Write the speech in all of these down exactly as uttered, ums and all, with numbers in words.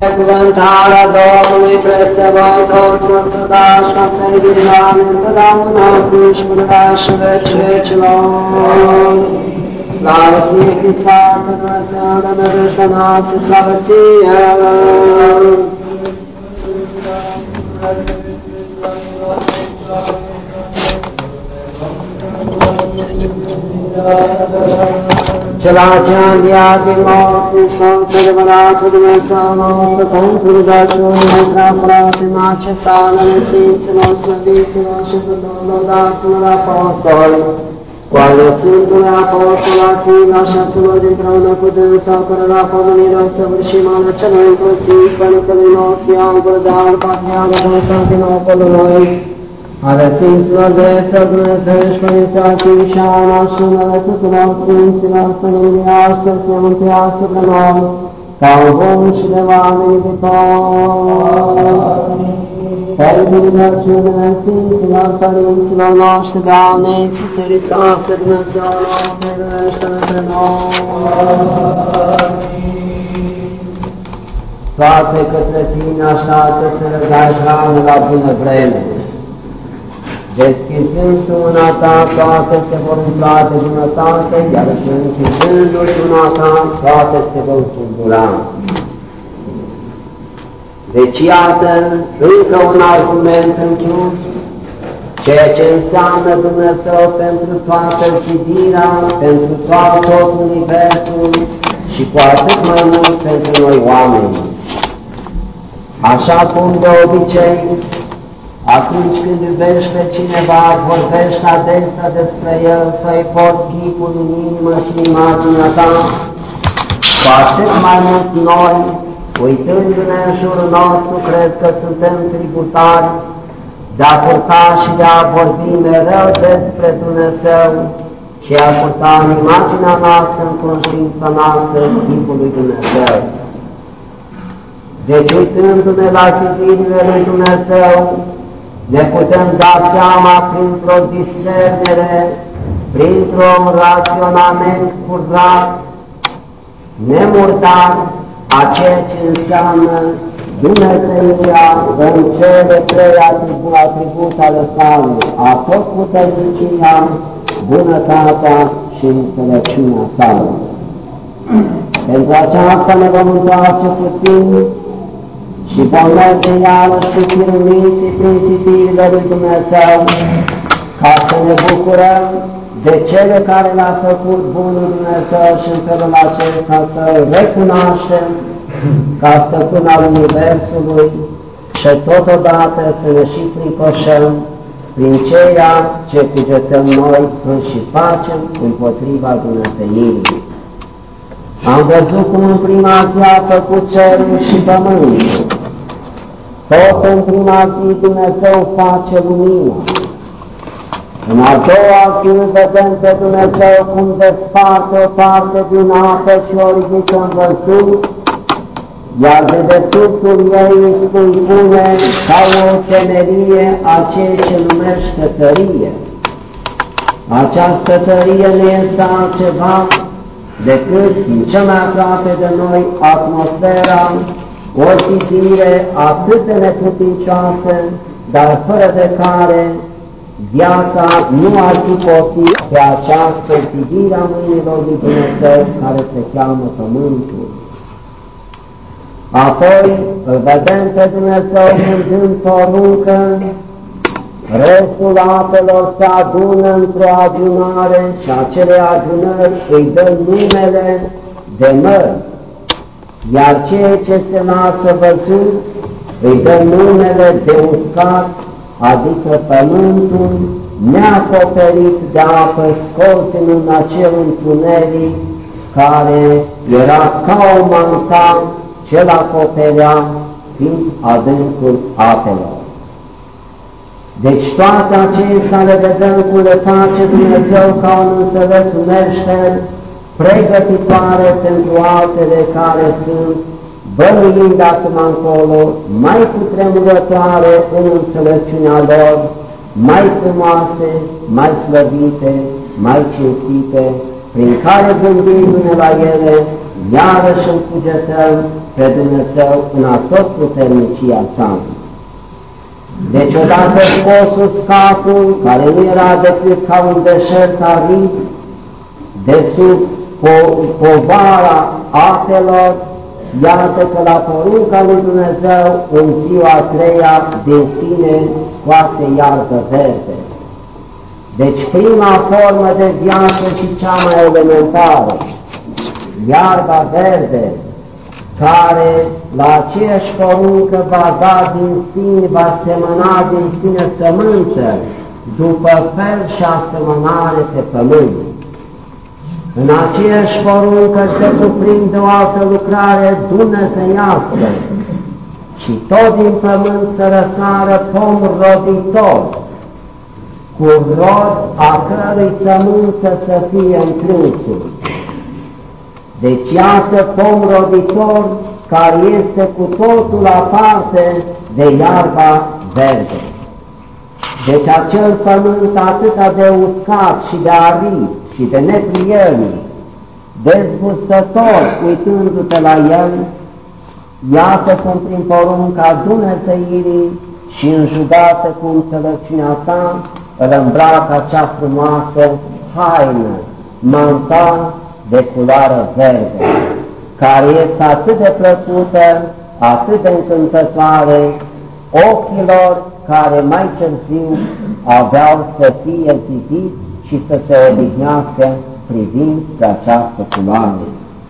Cuvântarea Domnului presăvător, Sfântul ca să-i dinam întotdeauna acum și până și veci vecilor. Slavă ție, Hristos, Dumnezeu de nădejdea noastră, slavă ție! Cela ce a înviat din morți, Hristos, adevăratul Dumnezeu nostru, pentru rugăciunile prea fratima ce salele Sfinților, Slăviților și tuturor lăudaților apostoli, cu ale Sfântului Apostol Achila și a celor dinpreună cu dânsul, cărora pomenirea săvârșim ale celor inclusiv Părintele nostru Ioan Gură de Aur, Patriarhul Constantinopolului, ale Sfinților Dreților Dumnezeiești, Părinții Achii și Ana și numele tuturor Sfinților, să ne mântuiască, să ne mântuiască pe noi, ca un bun și de oameni iubitori. Pentru rugăciunile Sfinților Părinților noștri, Doamne, Iisuse Hristoase, Dumnezeu nostru, miluiește-ne pe noi. Toate către Tine așteaptă să rădai hrană la bună vreme. Deschizând tu mâna Ta, toate se vor umpla de bunătate, iar închizându-și mâna Ta, toate se vor tulbura. Deci iată încă un argument în plus, ceea ce înseamnă Dumnezeu pentru toată zidirea, pentru tot universul și cu atât mai mult pentru noi oameni. Așa cum de obicei, atunci când iubești pe cineva, vorbești adesea despre el, să-i porți chipul în inimă și imaginea ta, cu atât mai mult noi, uitându-ne în jurul nostru, cred că suntem tributari de a purta și de a vorbi mereu despre Dumnezeu și a purta în imaginea noastră, în conștiința noastră, chipul lui Dumnezeu. Deci, uitându-ne la zidirile lui Dumnezeu, ne putem da seama printr-o discernere, printr-un raționament curat, nemurdar, a ceea ce înseamnă Dumnezeia în cele trei atribute ale sale, atotputernicia, bunătatea și înțelepciunea sale. Pentru aceasta ne vom întoarce puțin și vom merge iarăși cu chirumiții prin citirile lui Dumnezeu, ca să ne bucurăm de cele care le-a făcut bunul Dumnezeu și în felul acesta să recunoaștem ca stăpân al Universului și totodată să ne și fricoșăm prin ceea ce cugetăm noi și facem împotriva Dumnezeirii. Am văzut cum în prima zi a făcut cerul și pământul. Tot în prima zi Dumnezeu face lumină. În a doua zi vedem pe Dumnezeu cum desparte o parte din apă și o ridică în văzut, iar de dedesubtul ei îi pune ca o temerie a ceea ce numește tărie. Această tărie nu este altceva decât din cea mai aproape de noi atmosfera, o zidire atât de neputincioasă, dar fără de care viața nu ar fi poftit pe această zidire a mâinilor lui Dumnezeu care se cheamă Pământul. Apoi îl vedem pe Dumnezeu când o aruncă, restul apelor se adună într-o adunare și acele adunări îi dă numele de mări, iar ceea ce se lasă văzut îi dă numele de uscat, adică pământul neacoperit de apă, scos în acel întuneric care era ca o mantan ce l-acoperea fiind adâncul apelor. Deci toate acestea le vedem cum le face Dumnezeu ca un înțeles meșter, pregătitoare pentru altele care sunt, bănuind acum încolo, mai cutremurătoare în înțelepciunea lor, mai frumoase, mai slăvite, mai cinstite, prin care gândindu-ne la ele, iarăși îl cugetăm pe Dumnezeu în atotputernicia sa. Deci odată scos uscatul, care nu era decât ca un deșert arid, de sub po povara apelor, iată că la porunca lui Dumnezeu, în ziua a treia, din sine scoate iarbă verde. Deci prima formă de viață și cea mai elementară, iarba verde, care la aceeași poruncă va da din sine, va semăna din sine sămânță, după fel și asemănare pe pământ. În aceeași poruncă se cuprinde o altă lucrare dumnezeiască și tot din pământ să răsară pom roditor, cu rod a cărui sămânță să fie întrânsul. Deci iată pom roditor care este cu totul aparte de iarba verde. Deci acel pământ atâta de uscat și de arid și de neprielnic, dezgustător uitându-te la el, iată cum prin porunca Dumnezeirii și înjugată cu înțelepciunea ta, îl îmbracă acea frumoasă haină, mantan de culoare verde, care este atât de plăcută, atât de încântătoare ochilor care mai târziu aveau să fie zidiți și să se odihnească privind pe această culoare.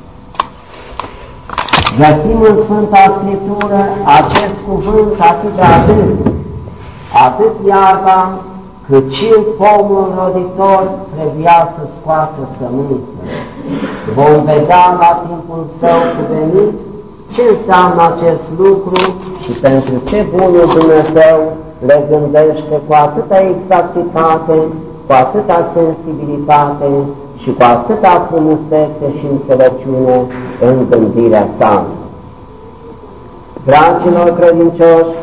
Găsim în Sfânta Scriptură acest cuvânt atât de adânc, atât iarba, cât și pomul roditor trebuia să scoată sămânță. Vom vedea la timpul său cuvenit ce înseamnă acest lucru și pentru ce bunul Dumnezeu le gândește cu atâta exactitate, cu atâta sensibilitate și cu atâta frumusețe și înțelepciune în gândirea sa. Dragilor credincioși,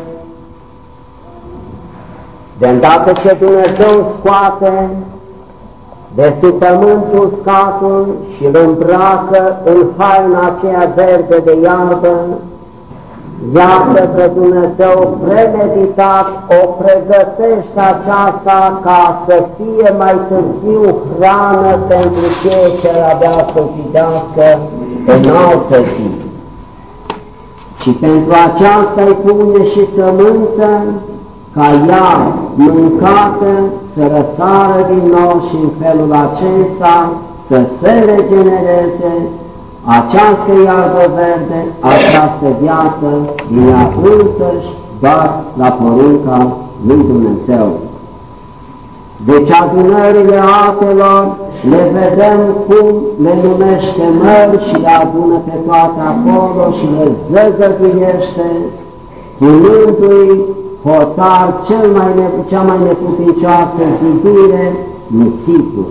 de îndată ce Dumnezeu scoate de sub pământul uscatul și îl îmbracă în haina aceea verde de iarbă, iată că Dumnezeu premeditat o pregătește aceasta ca să fie mai târziu hrană pentru cei ce abia să fidească în altă zi. Și pentru aceasta îi pune și sămânță, ca ea, mâncată, să răsară din nou și în felul acesta să se regenereze această iarbă verde, această viață din ea însăși, doar la porunca lui Dumnezeu. Deci adunările apelor le vedem cum le numește mări și le adună pe toate acolo și le zăgăduiește, punându-i hotar cel mai ne, cea mai neputincioasă zidire, nisipul.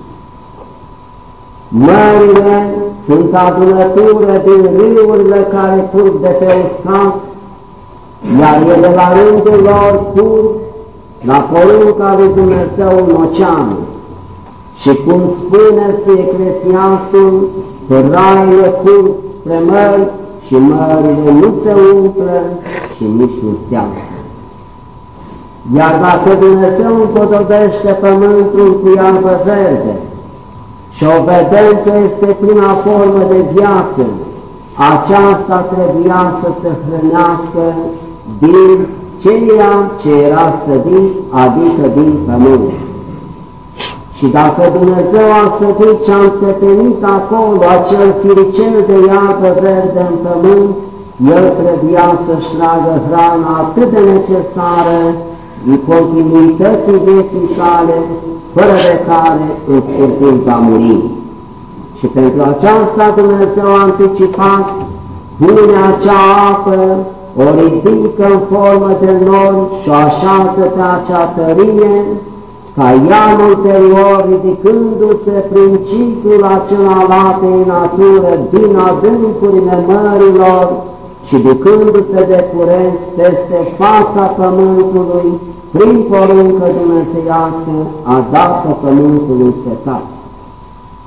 Mările sunt adunătură din râurile care curg de pe uscat, iar ele la rândul lor curg la porunca lui Dumnezeu în ocean. Și cum spune Eclesiastul, că raiile curg spre mări și mările nu se umplă și nici nu seamă. Iar dacă Dumnezeu împodobește pământul cu iarbă verde și o vedem că este prima formă de viață, aceasta trebuia să se hrănească din ceea ce era sădit, adică din pământ. Și dacă Dumnezeu a sădit și a înțepenit acolo acel firicel de iarbă verde în pământ, el trebuia să-și tragă hrana atât de necesară în continuității vieții sale, fără de care în scurtul va muri. Și pentru aceasta Dumnezeu a anticipat, pune acea apă, o ridică în formă de nori și o așează pe acea tărie, ca ea în ulterior, ridicându-se prin ciclul acela al apei natură din adâncurile mărilor și ducându-se de curent peste fața pământului, prin poruncă dumnezeiască, a dat pe pământului setat.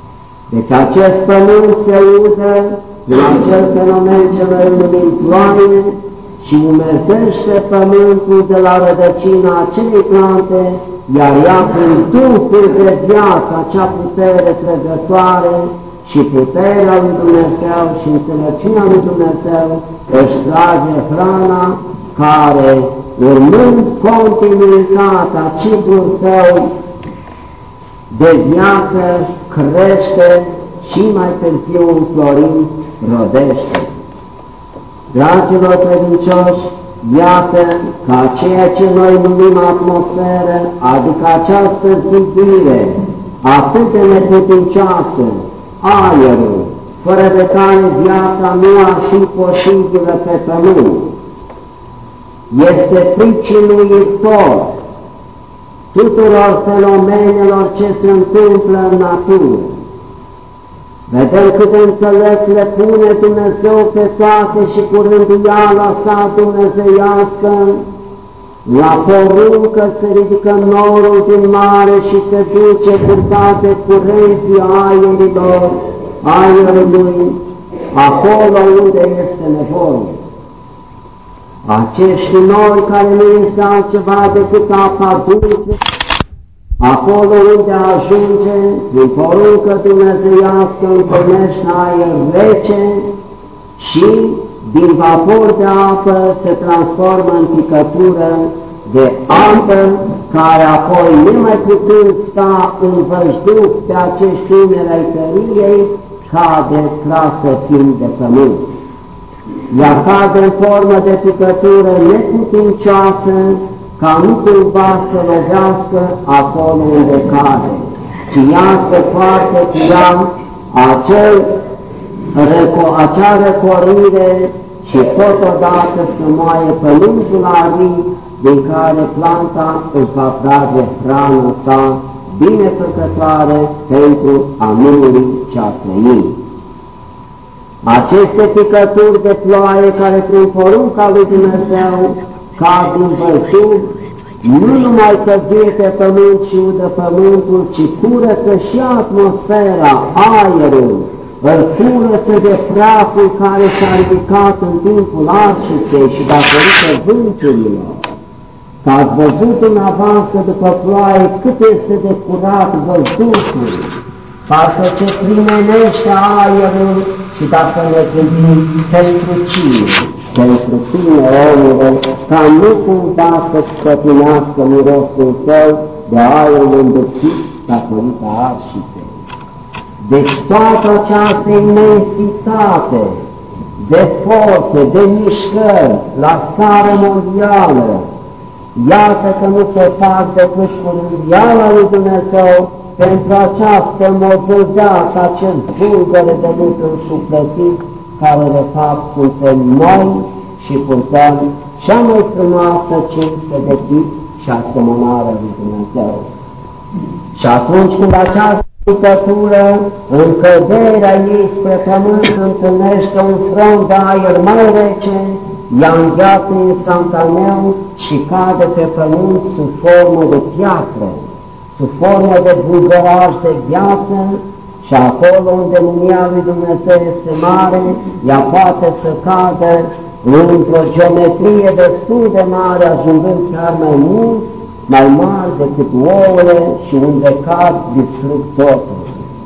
Deci acest pământ se udă în acel fenomen ce noi numim ploaie și umezește pământul de la rădăcina acelei plante, iar ea prin Duhul de viață, acea putere trăgătoare și puterea lui Dumnezeu și înțelepciunea lui Dumnezeu își trage hrana care, urmând continuitatea ciclul său de viață, crește și mai târziu înflorind, rodește. Dragilor credincioși, iată ca ceea ce noi numim atmosferă, adică această zidire atât de neputincioasă, aerul, fără de care viața nu ar fi posibilă pe pământ, este pricinuitor tuturor fenomenelor ce se întâmplă în natură. Vedem cât de înțeles le pune Dumnezeu pe toate și cu rânduiala sa dumnezeiască, la poruncă se ridică norul din mare și se duce purtate curenții aerilor, aerului, acolo unde este nevoie. Acești nori care nu este altceva decât apa dulce, acolo unde ajunge, din poruncă dumnezeiască, întâlnește aer rece și din vapor de apă se transformă în picătură de apă, care apoi, nemai putând sta în văjduc pe acești umeri ai tăriei, cade trasă fiind de pământ. Ea cade în formă de picătură neputincioasă, ca nu cumva să lovească acolo unde cade, ci ea se poartă cu ea acel, acea răcorire și totodată să moaie pământul arid din care planta își va trage hrana sa binefăcătoare pentru a numeri și a trăi. Aceste picături de ploaie care prin porunca lui Dumnezeu cad din văzduh, nu numai căduie pe pământ și udă pământul, ci curăță și atmosfera, aerul, îl curăță de praful care s-a ridicat în timpul arșiței și datorită vânturilor. Că ați văzut dumneavoastră după ploaie cât este de curat văzduhul, parcă se primenește aerul și dacă ne gândim pentru cine, pentru tine, omule, ca nu cumva să-ți cătinească mirosul tău de aerul îndrăcit datorită arșiței. Deci toată această imensitate de forțe, de mișcări la scară mondială, iată că nu se fac decât cu rânduiala lui Dumnezeu pentru această mobilizată, acest bulgăre de lucruri sufletit, care de fapt suntem noi și purtăm cea mai frumoasă cinste de chip și asemănare lui Dumnezeu. Și atunci când această picătură, în căderea ei spre pământ, întâlnește un front de aer mai rece, ea îngheață instantaneu și cade pe pământ sub formă de piatră, sub formă de bulgăraș de gheață, și acolo unde mânia lui Dumnezeu este mare, ea poate să cadă într-o geometrie destul de mare, ajungând chiar mai mult, mai mari decât ouăle și unde cad distrug totul.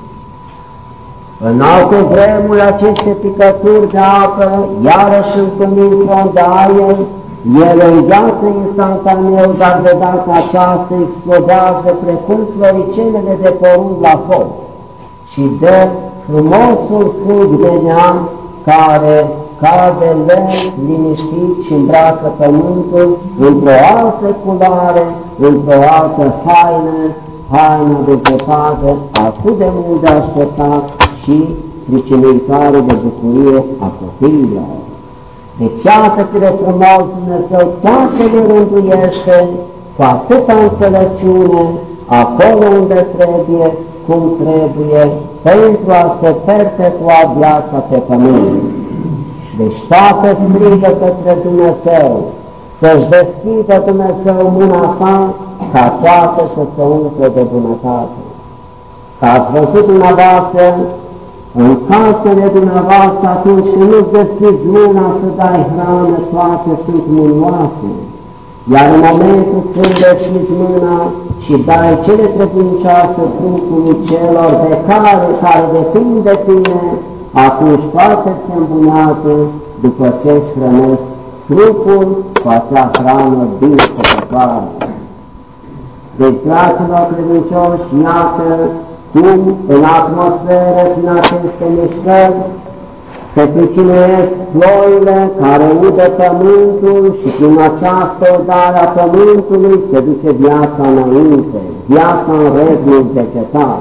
În alte vremuri, aceste picături de apă, iarăși întâlnind front de aer, ele îngheață instantaneu, dar de data aceasta explodează precum floricelele de porumb la foc și dă frumosul fug de neam care cade lent, liniștit și îmbracă pământul într-o altă culoare, într-o altă haină, haina de zăpadă, atât de mult de așteptat și pricinuitoare de bucurie a copiilor. Deci iată cât de frumos Dumnezeu toate le rânduiește cu atâta înțelepciune, acolo unde trebuie, cum trebuie, pentru a se perpetua viața pe pământ. Deci toate strigă către Dumnezeu, să-și deschidă Dumnezeu mâna sa, ca toate să se umple de bunătate. Că ați văzut dumneavoastră, în casele dumneavoastră, atunci când nu deschizi mâna să dai hrană, toate sunt muloase. Iar în momentul când deschizi mâna și dai cele trebuincioase trupului celor de care, care depind de tine, atunci toate se îmbunează după ce își hrănesc trupul cu acea hrană binefăcătoare. Deci, dragilor credincioși, iată cum în atmosferă, prin aceste mișcări, se pricinuiesc ploile care udă pământul și prin această udare a pământului se duce viața înainte, viața în regul vegetal.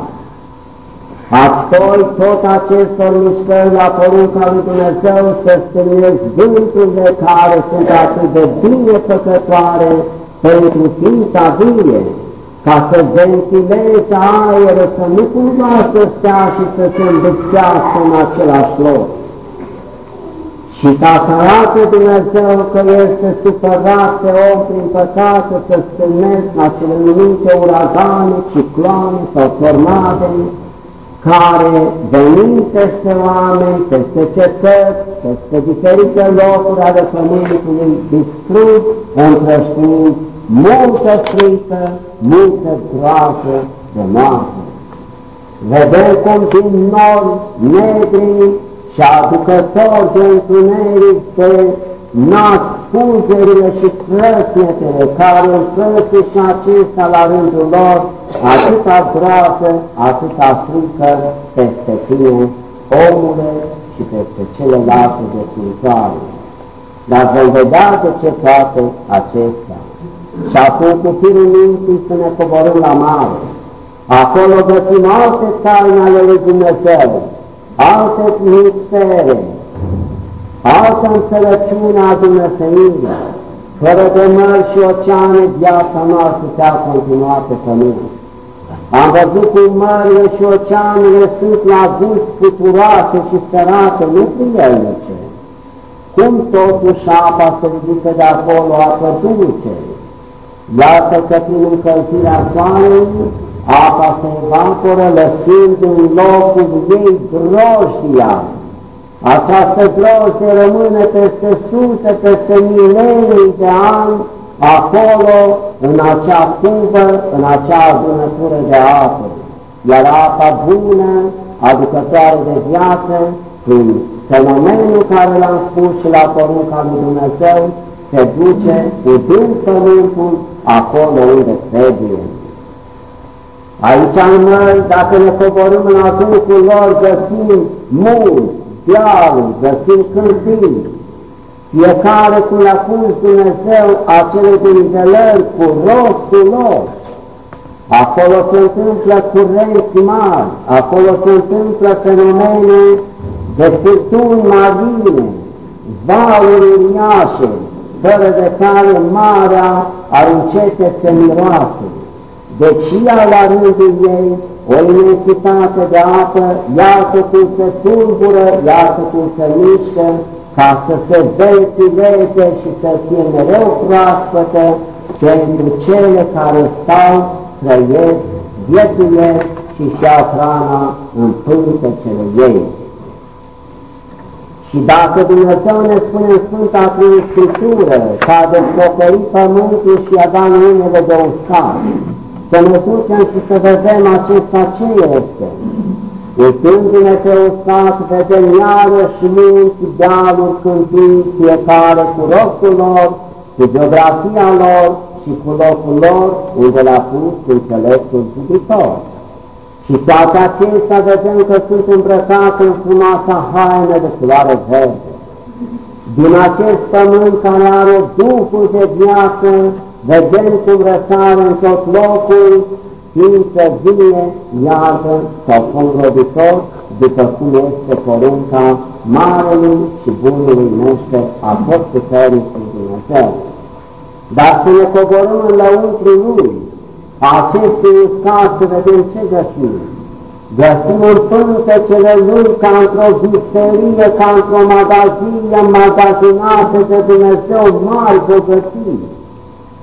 Apoi tot acestor mișcări la porunca lui Dumnezeu se stârnesc vânturile care sunt atât de binefăcătoare pentru ființa vie, ca să ventileze aerul, să nu cumva să stea și să se îndupțească în același loc. Și ca să arate Dumnezeu că este supărat pe om prin păcate, să stârnesc la cele numite uragane, cicloane sau tornade, care venind peste oameni, peste cetăți, peste diferite locuri ale pământului, distrug, împrăștiind multă frică, multă groază de moarte. Vedem cum din nori negri și aducători de întuneric se nasc fulgerile și frăsnetele care înfrăsă și acestea la rândul lor atâta groază, atâta frică peste tine, omule, și peste celelalte desfințoare. Dar vom vedea de ce toate acestea. Și acum cu firul minții să ne coborâm la mare. Acolo găsim alte taine ale lui Dumnezeu, alte mistere, altă înțelepciune a Dumnezeirii. Fără de mări și oceane, viața nu ar putea continua pe pământ. Am văzut cum mările și oceanele sunt la gust futuroase și sărate, nu prielnice. Cum totuși apa se ridică de acolo, apă dulce. Iată că prin încălzirea soarelui, apa se evaporă, lăsând în locul ei grojdia. Această grojdie rămâne peste sute, peste milenii de ani, acolo, în acea cuvă, în acea adunătură de apă. Iar apa bună, aducătoare de viață, prin fenomenul care l-am spus și la porunca lui Dumnezeu, se duce udând pământul acolo unde trebuie. Aici în mări, dacă ne coborâm în adâncul lor, găsim mulți, dealuri, găsim câmpii, fiecare cum le-a pus Dumnezeu acele dinvelări cu rostul lor. Acolo se întâmplă curenți mari, acolo se întâmplă fenomene de furtuni marine, valuri uriașe, fără de care marea ar încete să miroase. Deci ea la rândul ei, o imensitate de apă, iată cum se tulbură, iată cum se mișcă, ca să se ventileze și să fie mereu proaspătă pentru cele care stau, trăiesc, viețuiesc și și-au hrana în pântecele ei. Și dacă Dumnezeu ne spune în Sfânta prin Scriptură că a descoperit pământul și i-a dat numele de uscat, să ne ducem și să vedem acesta ce este. Uitându-ne pe uscat, vedem iarăși munți, dealuri, câmpii, fiecare cu rostul lor, cu geografia lor și cu locul lor unde l-a pus înțeleptul ziditor. Și toate acestea vedem că sunt îmbrăcate în frumoasa haină de culoare verde. Din acest pământ care are Duhul de viață, vedem cum răsare în tot locul ființă vie, iarbă sau fond roditor, după cum este porunca Marelui și Bunului Meșter a tot puternicului Dumnezeu. Dar să ne coborâm în lăuntru lui, acestui uscat, să vedem ce găsim. Găsim în pântecele lui ca într-o visterie, ca într-o magazie magazinată de Dumnezeu mari bogății.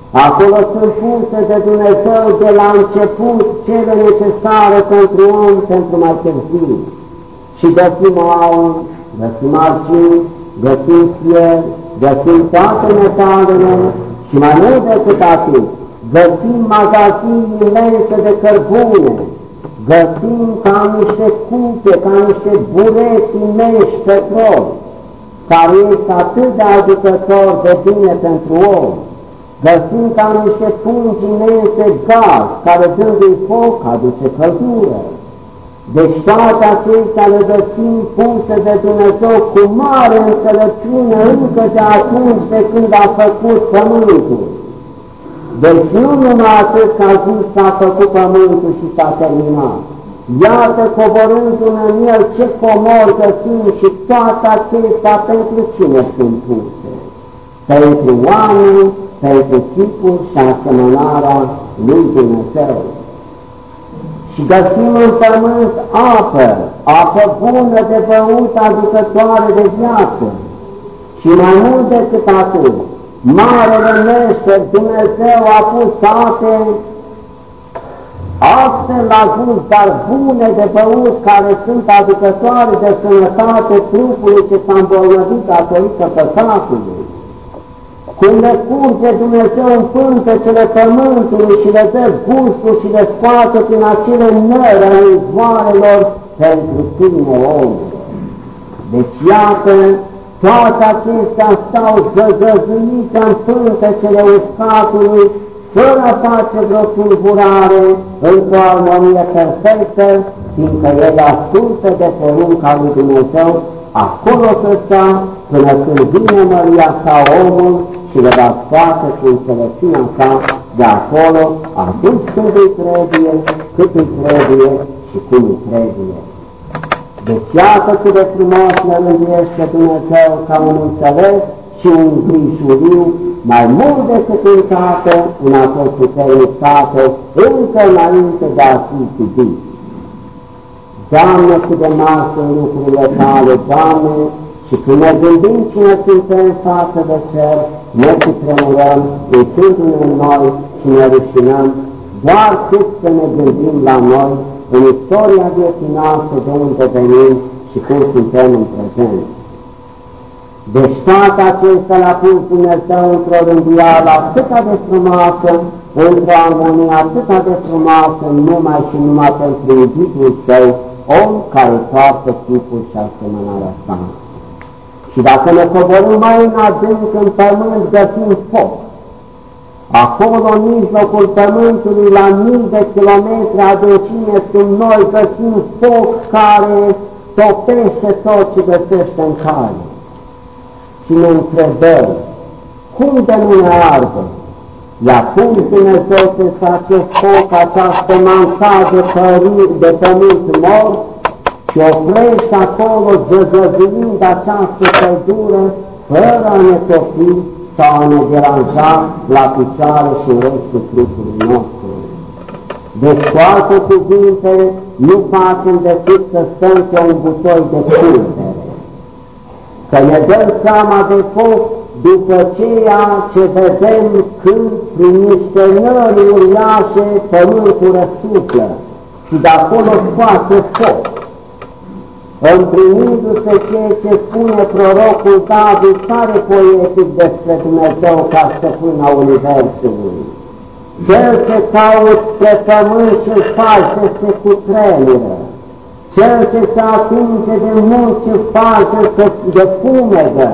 Acolo sunt puse de Dumnezeu de la început cele necesare pentru om, pentru mai târziu. Și găsim aur, găsim argint, găsim fier, găsim toate metalele și mai mult decât atât, găsim magazine imense de cărbune, găsim ca niște cupe, ca niște bureți imensi petrol, care este atât de aducător de bine pentru om. Găsim ca niște pungi imense gaz, care dându-i foc aduce căldură. Deci toate acestea le găsim puse de Dumnezeu cu mare înțelepciune încă de atunci de când a făcut pământul. Deci nu numai atât că a zis s-a făcut pământul și s-a terminat. Iată, coborându-ne în el, ce comori găsim și toate acestea pentru cine sunt puse? Pentru oameni, pentru chipul și asemănarea lui Dumnezeu. Și găsim în pământ apă, apă bună de băut, aducătoare de viață. Și mai mult decât atât, marele meșter Dumnezeu a pus ape astfel la gust, dar bune de băut, care sunt aducătoare de sănătate trupului ce s-a îmbolnăvit datorită păcatului. Cum le curge Dumnezeu în pântecele pământului și le dă gustul și le scoate prin acele nări ale izvoarelor pentru tine, om. Deci iată, toate acestea stau zăgăzuite în pântecele uscatului, fără a face vreo tulburare, într-o armonie perfectă, fiindcă el ascultă de porunca lui Dumnezeu, acolo să stea până când vine măria sa omul și le va scoate cu înțelepciunea sa de acolo, atunci când îi trebuie, cât îi trebuie și cum îi trebuie. Deci iată cât de frumos ne rânduiește Dumnezeu ca un înțeles și un grijuliu, mai mult decât un tată, un atot puternic tată, încă înainte de a fi iubit. Doamne, cât de mari sunt lucrurile tale, Doamne, și când ne gândim cine suntem față de cer, ne cutremurăm, uitându-ne în noi și ne rușinăm, doar cât să ne gândim la noi, în istoria vieții noastre, de unde venim și cum suntem în prezent. Deci toate acestea le-a pus Dumnezeu într-o rânduială atâta de frumoasă, într-o armonie atâta de frumoasă, numai și numai pentru iubitul său, om care toartă chipul și asemănarea sa. Și dacă ne coborâm mai în adânc în pământ, găsim foc. Acolo, în mijlocul pământului, la mii de kilometri adâncime sub noi, găsim foc care topește tot ce găsește în cale. Și ne întrebăm, cum de nu ne arde? I-a pus Dumnezeu peste acest foc, această mancat de, de pământ mort și oprește acolo, zăzăzuind această căldură, fără a ne topi sau a ne deranja la picioare și în restul trupului nostru. Deci, cu alte cuvinte, nu facem decât să stăm pe un butoi de pulbere. Că ne dăm seama de foc după ceea ce vedem când prin niște nări uriașe pământul răsuflă și de acolo scoate foc. Împlinindu-se ceea ce spune prorocul David, tare poetic despre Dumnezeu ca stăpân a universului. Cel ce cauți spre pământ și-l face se cutremură. Cel ce se atinge de mult și-l face se defumegă.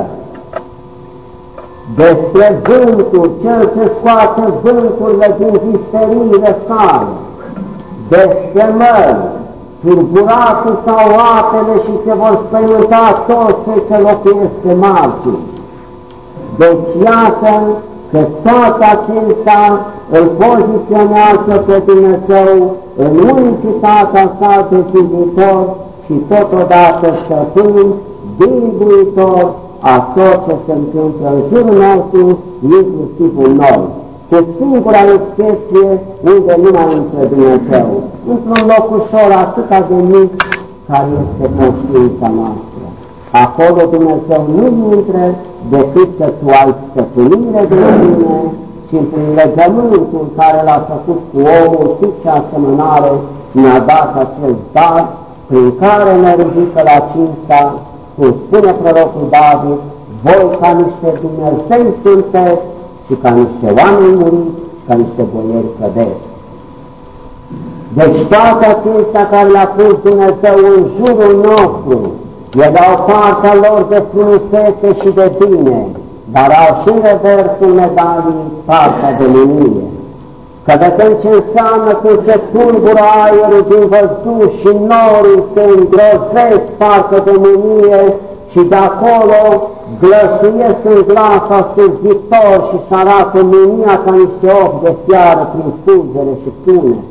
Despre vântul, cel ce scoate vânturile din visteriile sale. Despre mări, turburatul sau apele și se vor spăimânta toți cei ce locuiesc pe margini. Deci iată că toate acestea îl poziționează pe Dumnezeu în unicitatea sa de viitor și totodată stăpân, dânduitor a tot ce se întâmplă în jurul nostru, inclusiv în noi, cu singura excepție unde nu mai intră Dumnezeu, într-un loc ușor atâta de mic care este conștiința noastră. Acolo Dumnezeu nu intră decât că tu ai stăpânire de tine, ci prin legământul care l-a făcut cu omul, sub ce asemănare ne-a dat acest dar, prin care ne ridică la cinsta, cum spune prorocul David, voi ca niște Dumnezei sunteți și ca niște oameni muriți, ca niște boieri cădeți. Deci toate acestea care le-a pus Dumnezeu în jurul nostru, le dau partea lor de frumusețe și de bine, dar au și reversul medalii partea de mânie. Că vedem ce înseamnă cum se tulbură aerul din văzduh și norii se îngrozesc parcă de mânie și de acolo glăsuiesc în glas asculzitor și își arată mânia ca niște ochi de fiară prin fulgere și tunete.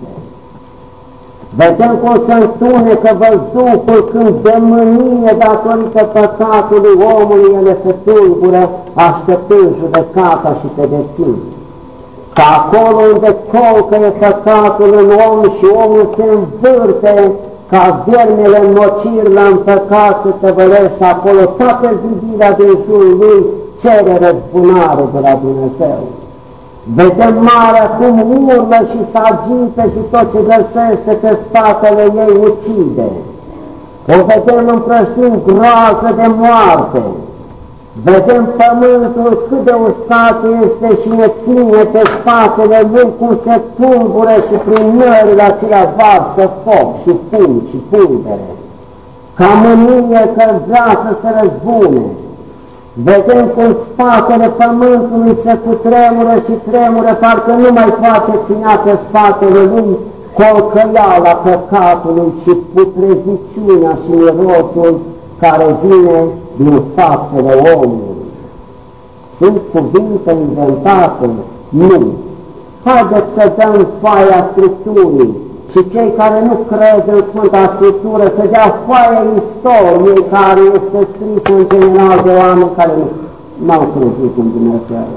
Vedem cum se întunecă văzduhul când de mânie datorită păcatului omului ele se tulbură, așteptând judecata și pedepsirea. Că acolo unde colcăie păcatul în om și omul se învârte ca viermele nocirla în păcat se tăvălește acolo, toată zidirea din jurul lui cere răzbunare de la Dumnezeu. Vedem marea cum urlă și se agită și tot ce găsește pe spatele ei ucide. O vedem împrăștind groază de moarte. Vedem pământul cât de uscat este și ne ține pe spatele lui, cum se tulbură și prin nările acelea varsă foc și fum și pulbere. Ca mânie că vrea să se răzbune. Vedem cum spatele pământului se cutremură și tremură, parcă nu mai poate ținea pe spatele lui colcăiala păcatului și putreziciunea și mirosul care vine din faptele omului. Sunt cuvinte inventate? Nu. Haideți să dăm foaia Scripturii și cei care nu cred în Sfânta Scriptură să dea foaia istoriei care este scrisă în general de oameni care nu au crezut în Dumnezeu.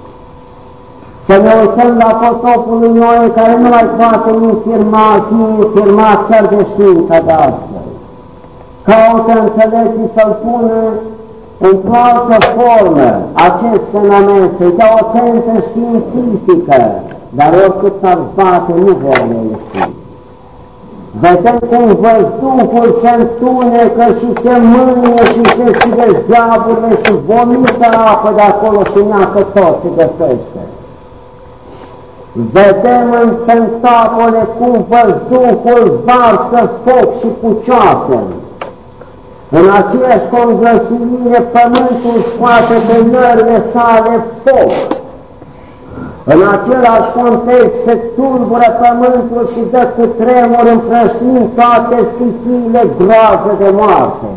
Să ne uităm la potopul lui Noe care nu mai poate infirma, fi infirmat chiar de știința de astăzi. Caută înțelepții să-l pună într-o altă formă acest fenomen, să-i dea o tentă științifică, dar oricât s-ar bate, nu vor reuși. Vedem cum văzduhul se întunecă și se mânie și se știge geaburile și vomită apă de acolo și neacă tot ce găsește. Vedem în pentapole cum văzduhul varsă foc și pucioasă. În aceeași conglăsuire pământul scoate pe nările sale foc. În același context se tulbură pământul și dă cu tremur împrăștind toate stichiile groază de moarte.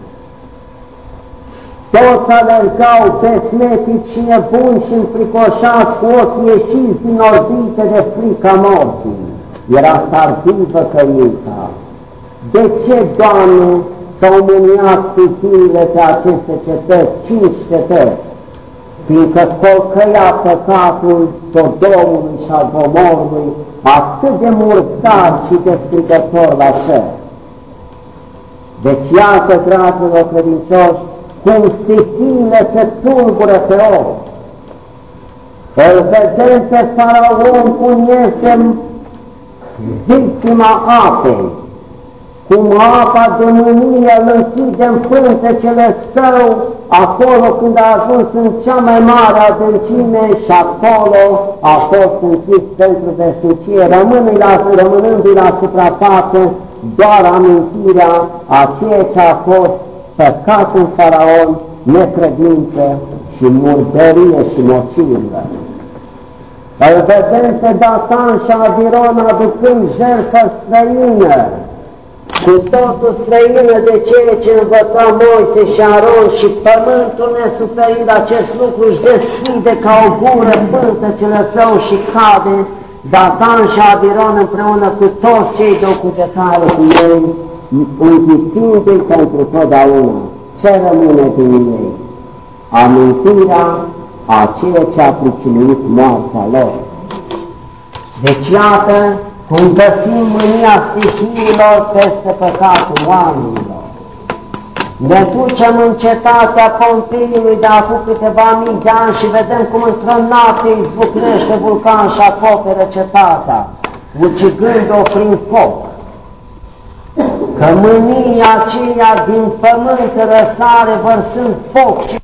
Toți alergau besmetici și nebuni și înfricoșați cu ochii ieșiți din orbite de frica morții. Era tardivă căința. De ce, Doamne, s-au mâniat stichiile pe aceste cetăți, cinci cetăți? Fiindcă colcăia păcatul Sodomului și al Gomorului atât de murdar și destrigător la cer. Deci iată, dragilor credincioși, cum stichiile se tulbură pe om. Îl vedem pe Faraon cum este victima apei, cum apa de mânie îl închide în pântecele său, acolo când a ajuns în cea mai mare adâncime și acolo a fost închis pentru veșnicie, rămânându-i la suprafață doar amintirea a ceea ce a fost păcatul Faraon, necredință și murdărie și mociră. Îl vedem pe Datan și Abiron aducând jertfă străină, cu totul străină de ceea ce învăța Moise și Aron, și pământul nesuferit acest lucru își deschide ca o gură pântecele său și cade Datan și Abiron împreună cu toți cei de o cugetare cu ei, înghițindu-i pentru totdeauna. Ce rămâne din ei? Amintirea a ceea ce a pricinuit moartea lor. Deci iată cum găsim mânia stihiilor peste păcatul oamenilor. Ne ducem în cetatea Pompiului de acum câteva mii de ani și vedem cum într-o noapte izbucnește vulcan și acoperă cetatea, ucigând-o prin foc. Că mânia aceea din pământ răsare vărsând foc și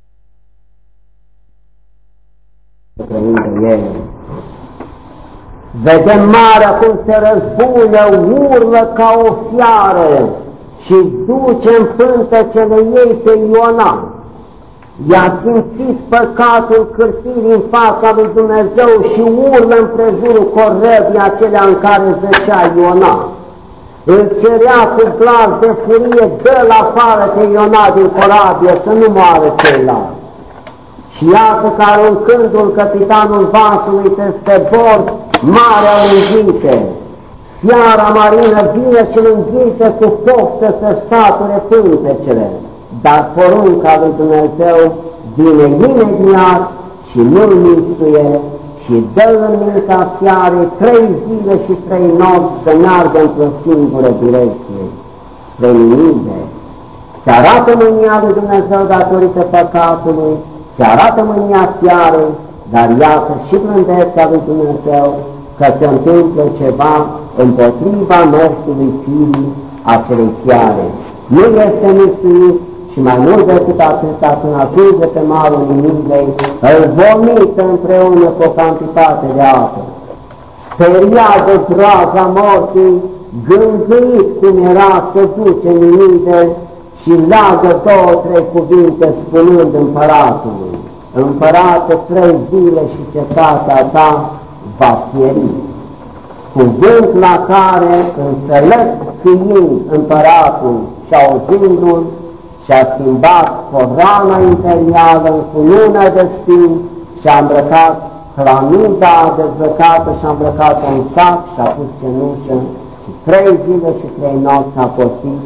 vedem marea cum se răzbună, urlă ca o fiară și duce în pântecele ei pe Iona. I-a simțit păcatul cârtirii în fața lui Dumnezeu și urlă împrejurul corăbii acelea în care zăcea Iona. Îl cerea cu glas de furie, dă-l afară pe Iona din corabie să nu moară ceilalți. Și iată că aruncându-l capitanul vasului peste bord, marea îl înghite. Fiara marină vine și îl înghite cu poftă să-și sature pântecele. Dar porunca lui Dumnezeu vine imediat și nu-l mistuie și dă în mintea fiarei trei zile și trei nopți să meargă într-o singură direcție, spre Ninive. Se arată mânia lui Dumnezeu datorită păcatului, se arată mânia fiarei, dar iată și blândețea lui Dumnezeu că se întâmplă ceva împotriva mersului firii acelei fiare. Nu este mistuit și mai mult decât atâta, când ajunge pe malul Ninivei, îl vomită împreună cu o cantitate de apă. Speriat de groaza morții, gândit cum era să duce Ninive și leagă două, trei cuvinte spunând împăratului: Împărate, trei zile și cetatea ta va pieri. Cuvânt la care, înțelept fiind împăratul și auzindu-l, și-a schimbat corana imperială în cunună de spini și-a îmbrăcat hlamida dezbrăcată și-a îmbrăcat în sac și-a pus cenușă și trei zile și trei nopți a postit,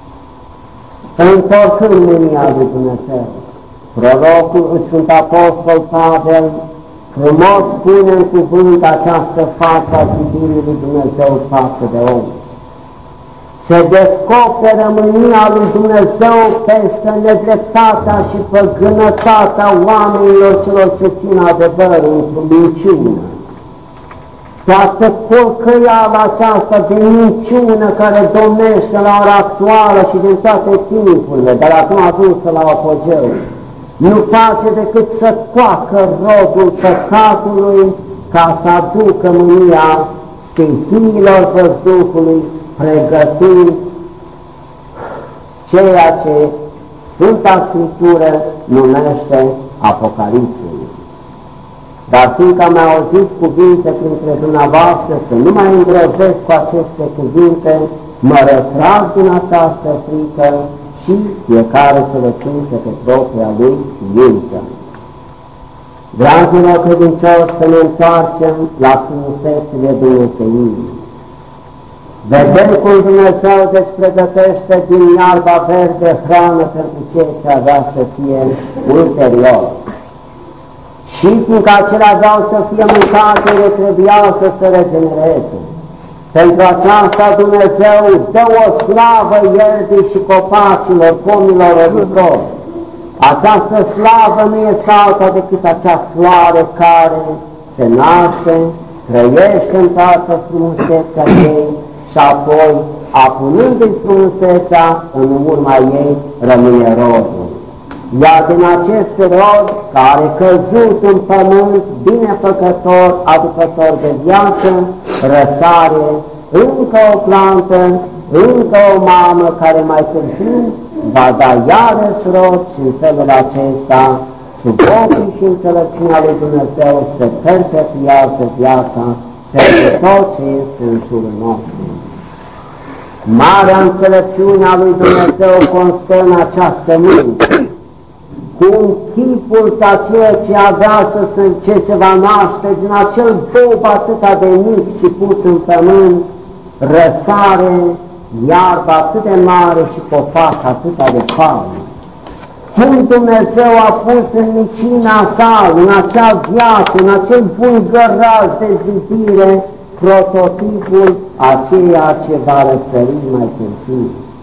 întorcând mânia lui Dumnezeu. Prorocul, Sfânt Apostol Pavel, frumos spune în cuvânt această față a zidirii lui Dumnezeu față de om. Se descoperă mânia lui Dumnezeu peste nedreptatea și păgânătatea oamenilor celor ce țin adevărul într-o minciună. Toată colcăiala aceasta de minciună care domnește la ora actuală și din toate timpurile, dar acum ajunsă la apogeu, nu face decât să coacă rodul păcatului ca să aducă mânia stâlpiilor văzduhului, pregătind ceea ce Sfânta Scriptură numește Apocalipsul. Dar fiindcă am auzit cuvinte printre dumneavoastră, să nu mai îngrozesc cu aceste cuvinte, mă retrag din această frică și fiecare să le țintă pe propria lui ființă. Dragilor credincioși, să ne întoarcem la frumusețile Dumnezeirii. Vedem cum Dumnezeu deci pregătește din iarba verde hrană pentru cei ce avea să fie ulterior. Și fiindcă acelea aveau să fie mâncate, ele trebuiau să se regenereze. Pentru aceasta Dumnezeu dă o slavă ierbii și copacilor, pomilor rădutori. Această slavă nu este alta decât acea floare care se naște, trăiește în toată frumusețea ei și apoi, apunându-i frumusețea, în urma ei rămâne rodul. Iar din acest rod, care căzut în pământ, binefăcător, aducător de viață, răsare încă o plantă, încă o mamă care mai târziu va da iarăși rod și în felul acesta, sub ochii și înțelepciunea lui Dumnezeu, se perpetuează viața pentru tot ce este în jurul nostru. Marea înțelepciune a lui Dumnezeu constă în această minte, cum chipul ca ceea ce avea să se, ce se va naște din acel bob atâta de mic și pus în pământ, răsare iarba atât de mare și copac atâta de fain. Cum Dumnezeu a pus în micimea sa, în acea viață, în acel bulgăraș de zidire, prototipul a ceea ce va răsări mai târziu.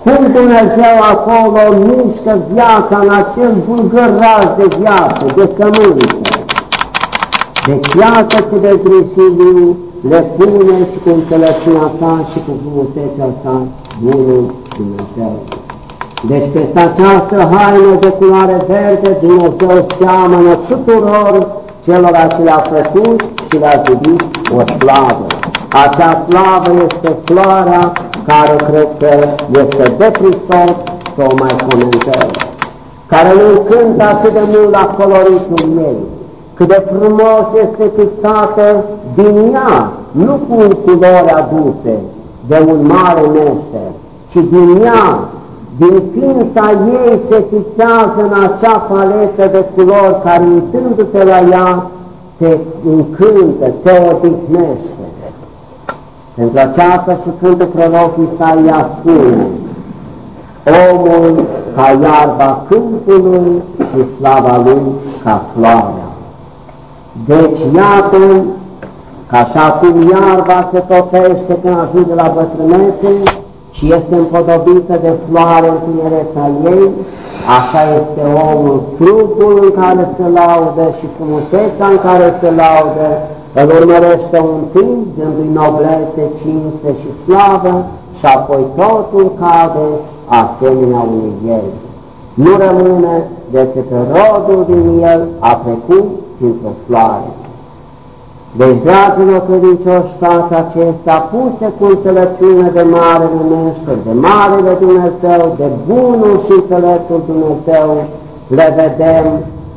Cum Dumnezeu acolo mișcă viața în acel bulgăraș de viață, de sămânță. Deci iată cât de Grisidiu le pune și cu înțelepciunea sa și cu frumusețea sa bunul Dumnezeu. Deci peste această haină de culoare verde Dumnezeu seamănă tuturor celor ce le-a făcut și le-a zidit o slavă. Acea slavă este floarea care cred că este de Hristos să o mai comentăm, care nu cântă atât de mult la coloritul ei, cât de frumos este pictată din ea, nu cu culori aduse de un mare meșter, ci din ea, din ființa ei se fixează în acea paletă de culori care, uitându-te la ea, te încântă, te odihnește. Pentru aceasta și Sfântul Proroc Isaia spune: omul ca iarba câmpului și slava lui ca floarea. Deci iată că așa cum iarba se topește când ajunge la bătrânețe și este împodobită de floare în tinerețea ei, așa este omul, trupul în care se laudă și frumusețea în care se laudă, îl urmărește un timp, dându-i noblețe, cinste și slavă, și apoi totul cade asemenea unui ei. Nu rămâne decât rodul din el a trecut printr-o floare. Deci, dragilor credincioși, toate acestea puse cu înțelepciune de Marele Meșter, de Marele Dumnezeu, de bunul și înțeleptul Dumnezeu, le vedem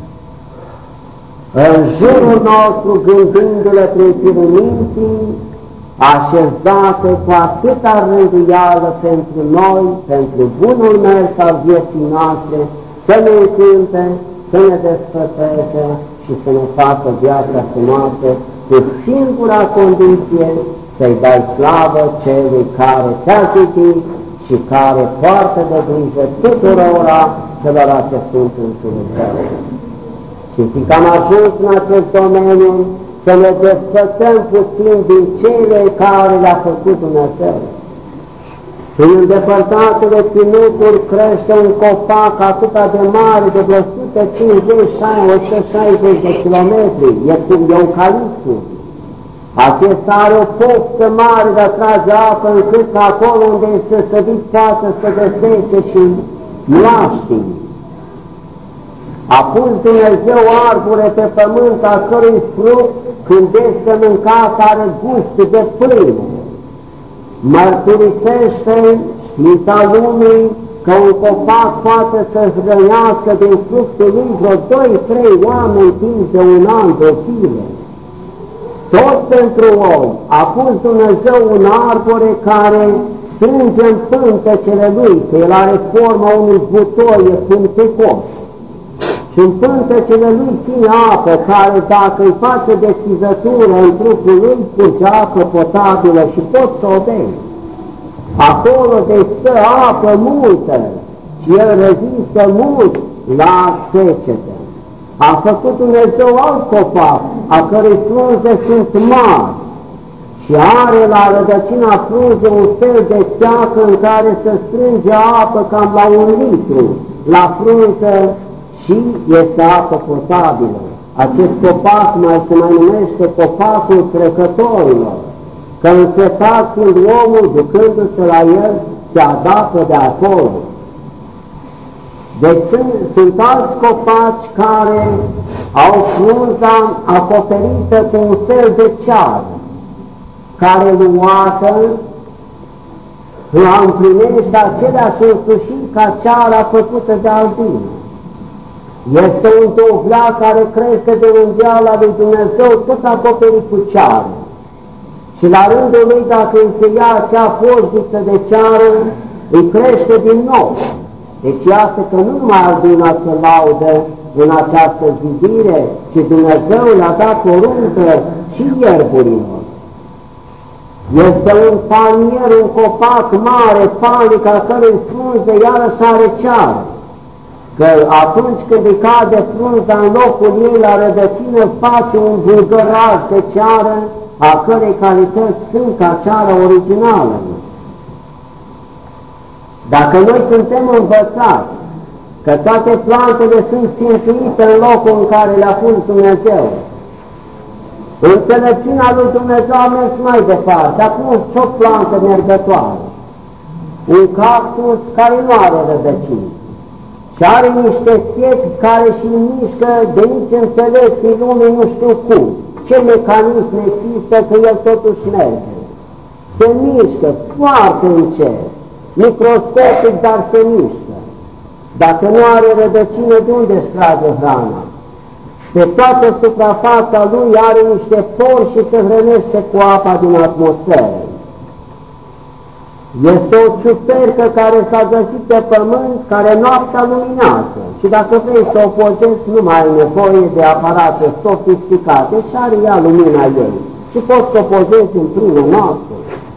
în jurul nostru, gândindu-le prin firul minții, așezate cu atâta rânduială pentru noi, pentru bunul mers al vieții noastre, să ne încânte, să ne desfăteze și să ne facă viața frumoasă, cu singura condiție să-i dai slavă celui care te-a zidit și care poartă de grijă tuturora celor ce sunt în jurul tău. Și fiindcă am ajuns în acest domeniu, să ne desfătăm puțin din cele care le-a făcut Dumnezeu. În îndepărtatele ținuturi crește un copac atâta de mare, de vreo o sută cincizeci - o sută șaizeci de kilometri, e cum eucaliptul. Acesta are o poftă mare de a trage apă, încât că acolo unde este sădit poate să desece și mlaștii. A pus Dumnezeu arbore pe pământ, a cărui fruct, când este mâncat, are gust de pâine. Mărturisește știința lumii că un copac poate să hrănească din fructul lui vreo doi trei oameni timp de un an, de zile. Tot pentru om a pus Dumnezeu un arbore care strânge în pântecele lui, că el are forma unui butoi, e puntecos. Și în pântecele lui ține apă, care dacă îi face deschizătură în trupul lui, curge apă potabilă și poți să o bei. Acolo de stă apă multă și el rezistă mult la secetă. A făcut Dumnezeu alt copac, a cărui frunze sunt mari și are la rădăcina frunze un fel de teacă în care se strânge apă cam la un litru la frunză și este apă potabilă. Acest copac mai se mai numește copacul trecătorilor, că însetat când omul, ducându-se la el, se adaptă de acolo. Deci sunt, sunt alți copaci care au frunza acoperită cu un fel de ceară, care luată la împlinește aceleași însușiri ca ceara făcută de albine. Este un dovleac care crește de undeala lui Dumnezeu, tot acoperit cu ceară. Și la rândul lui, dacă îi se ia acea porziță de ceară, îi crește din nou. Deci iată că nu numai albina se laudă în această zidire, ci Dumnezeu le-a dat poruncă și ierburilor. Este un palmier, un copac mare, palmic, a cărui frunze iarăși are ceară. Că atunci când îi cade frunza în locul ei la rădăcină, face un vulgăraș de ceară, a cărei calități sunt ca ceara originală. Dacă noi suntem învățați că toate plantele sunt țintuite în locul în care le-a pus Dumnezeu, înțelepciunea lui Dumnezeu a mers mai departe, a pus o plantă mergătoare, un cactus care nu are rădăcini și are niște țepi care și mișcă de nici înțelepții lumii nu știu cum, ce mecanism există că el totuși merge. Se mișcă foarte încet, microscopic, dar se mișcă. Dacă nu are rădăcină, de unde își trage hrana? Pe toată suprafața lui are niște pori și se hrănește cu apa din atmosferă. Este o ciupercă care s-a găsit pe pământ, care noaptea luminează și dacă vrei să o pozezi, nu mai ai nevoie de aparate sofisticate și are ea lumina ei și poți să o pozezi în plină noapte.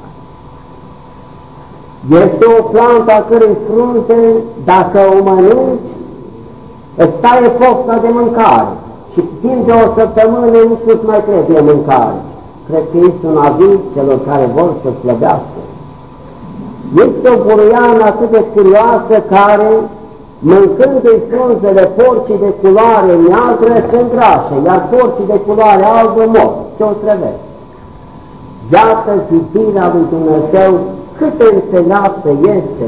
Este o plantă a cărei frunze, dacă o mănânci, îți taie pofta de mâncare și timp de o săptămână nu-ți mai trebuie mâncare. Cred că este un aviz celor care vor să slăbească. Este o buruiană atât de curioasă care, mâncându-i frunzele porcii de culoare neagră, se îngrașă, iar porcii de culoare albă mor, se otrăvesc. Iată zidirea lui Dumnezeu, cât de înțeleaptă este.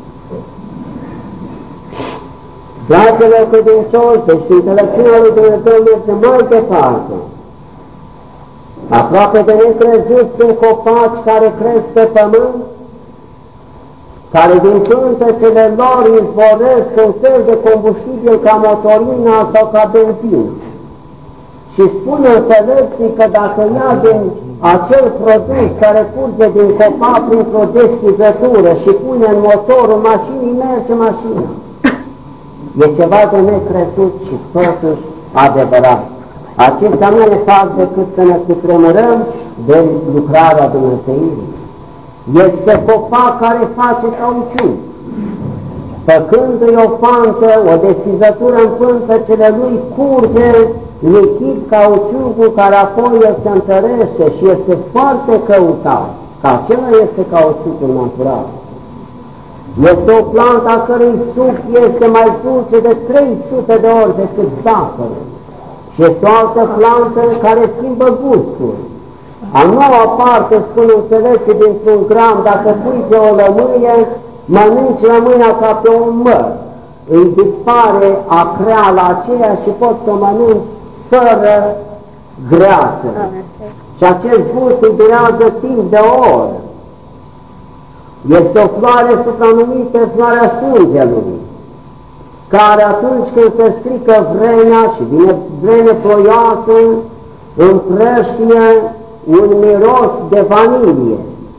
Dragilor credincioși, deci înțelepciunea lui Dumnezeu merge mai departe. Aproape de necrezut sunt copaci care cresc pe pământ, care din pântecele lor izvoresc un fel de combustibil ca motorina sau ca benzină. Și spun înțelepții că dacă ia din acel produs care curge din copac printr-o deschizătură și pune în motorul mașinii, merge mașina. E ceva de necrezut și totuși adevărat. Acestea nu ne fac decât să ne cutremurăm de lucrarea Dumnezeirii. Este copac care face cauciuc. Făcându-i o fantă, o deschizătură în pântecele lui, curge lichid cauciucul care apoi el se întărește și este foarte căutat, că acela este cauciucul natural. Este o plantă a cărui suc este mai dulce de trei sute de ori decât zahărul. Și este o altă plantă care schimbă gustul. A noua parte, spun înțelepții, dintr-un gram, dacă pui pe o lămâie, mănânci lămâia ca pe un măr. Îi dispare acreala aceea și poți să o mănânci fără greață. Și acest gust îi durează timp de o oră. Este o floare supranumită floarea sângelui, care atunci când se strică vremea și vine vreme ploioasă, împrăștie un miros de vanilie.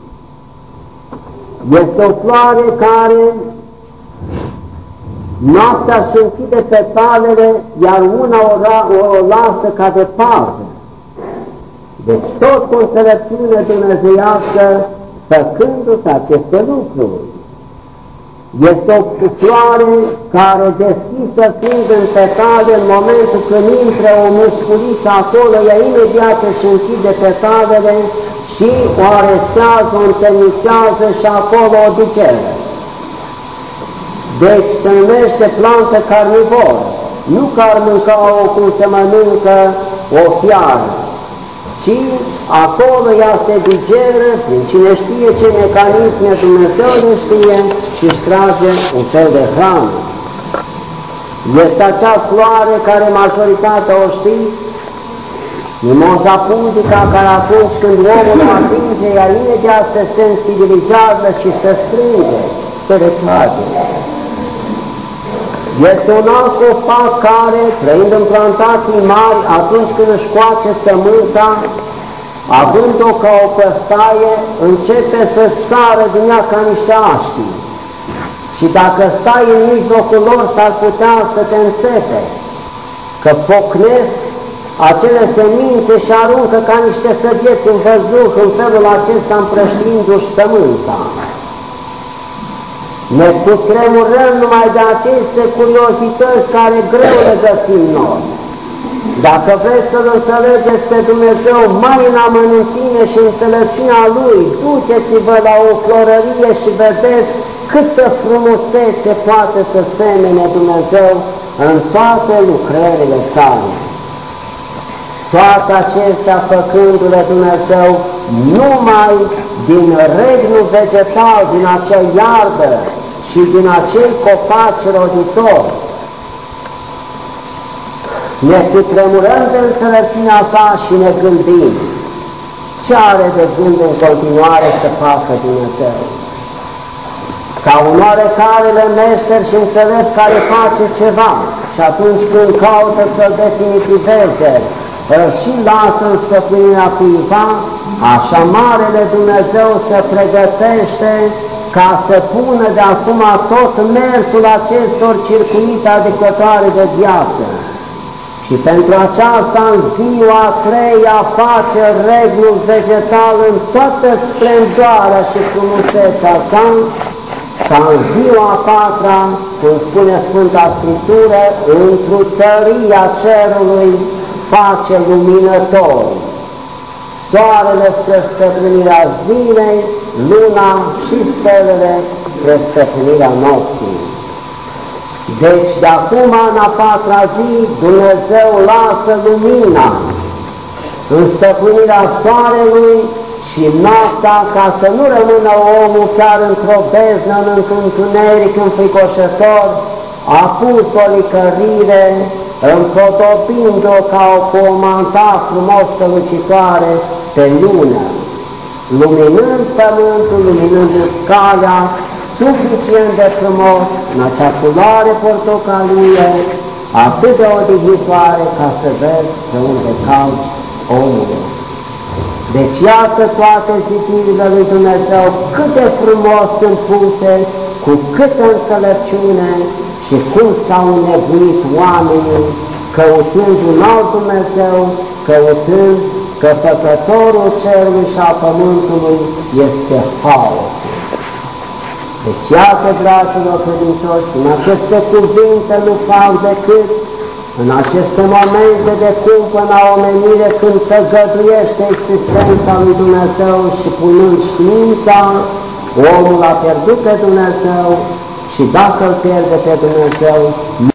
Este o floare care noaptea își închide petalele, iar una o, o lasă ca de pază. Deci tot cu înțelepciune dumnezeiască, făcându-se aceste lucruri. Este o floare care, deschisă fiind în petale, în momentul când intră o musculiță acolo, ea imediat își închide petalele și o arestează, o întemnițează și acolo o digeră. Deci se numește plantă carnivoră, nu că ar mânca-o cum se mănâncă o fiară, ci acolo ea se digeră, prin cine știe ce mecanisme Dumnezeu le știe, și își trage un fel de hrană. Este acea floare care majoritatea o știți, mimosa pudica, care atunci când omul o atinge, ea imediat se sensibilizează și se strânge, se retrage. Este un alt copac care, trăind în plantații mari, atunci când își coace sămânța, având-o ca o păstaie, începe să sară din ea ca niște aștii. Și dacă stai în mijlocul lor, s-ar putea să te înțepe, că pocnesc acele semințe și aruncă ca niște săgeți în văzduh, în felul acesta împrăștiindu-și sămânța. Ne cutremurăm numai de aceste curiozități care greu le găsim noi. Dacă vreți să-L înțelegeți pe Dumnezeu mai în amănunțime și înțelepciunea Lui, duceți-vă la o florărie și vedeți câtă frumusețe poate să semene Dumnezeu în toate lucrările sale. Toate acestea făcându-le Dumnezeu numai din regnul vegetal, din acea iarbă și din acei copaci roditori. Ne cutremurăm de înțelepciunea sa și ne gândim ce are de gând în continuare să facă Dumnezeu. Ca un oarecarele meșter și înțelept care face ceva și atunci când caută să-l definitiveze, îl și lasă în stăpânirea cuiva, așa Marele Dumnezeu se pregătește ca să pună de acum tot mersul acestor circuite aducătoare de viață. Și pentru aceasta în ziua a treia face regnul vegetal în toată splendoarea și frumusețea sa, ca în ziua a patra, cum spune Sfânta Scriptură, într-o tăria cerului face luminător, soarele spre stăpânirea zilei, luna și stelele spre stăpânirea nopții. Deci de acum în a patra zi Dumnezeu lasă lumina în stăpânirea soarelui și noaptea, ca să nu rămână omul chiar într-o beznă, într-un întuneric înfricoșător, a pus o licărire, împodobind-o ca o comanta frumos sălucitoare pe lună, luminând pământul, luminând scala, suficient de frumos, în acea culoare portocalie, atât de odihnitoare ca să vezi pe unde cauți omul. Deci iată toate zidirile lui Dumnezeu cât de frumos sunt puse, cu câtă înțelepciune și cum s-au înnebuit oamenii căutând un alt Dumnezeu, căutând că Făcătorul cerului și a pământului este haos. Deci iată, dragilor credincioși, în aceste cuvinte nu fac decât în aceste momente de cumpăna omenire, când tăgăduiește existența lui Dumnezeu și punând știința, omul a pierdut pe Dumnezeu și dacă îl pierde pe Dumnezeu,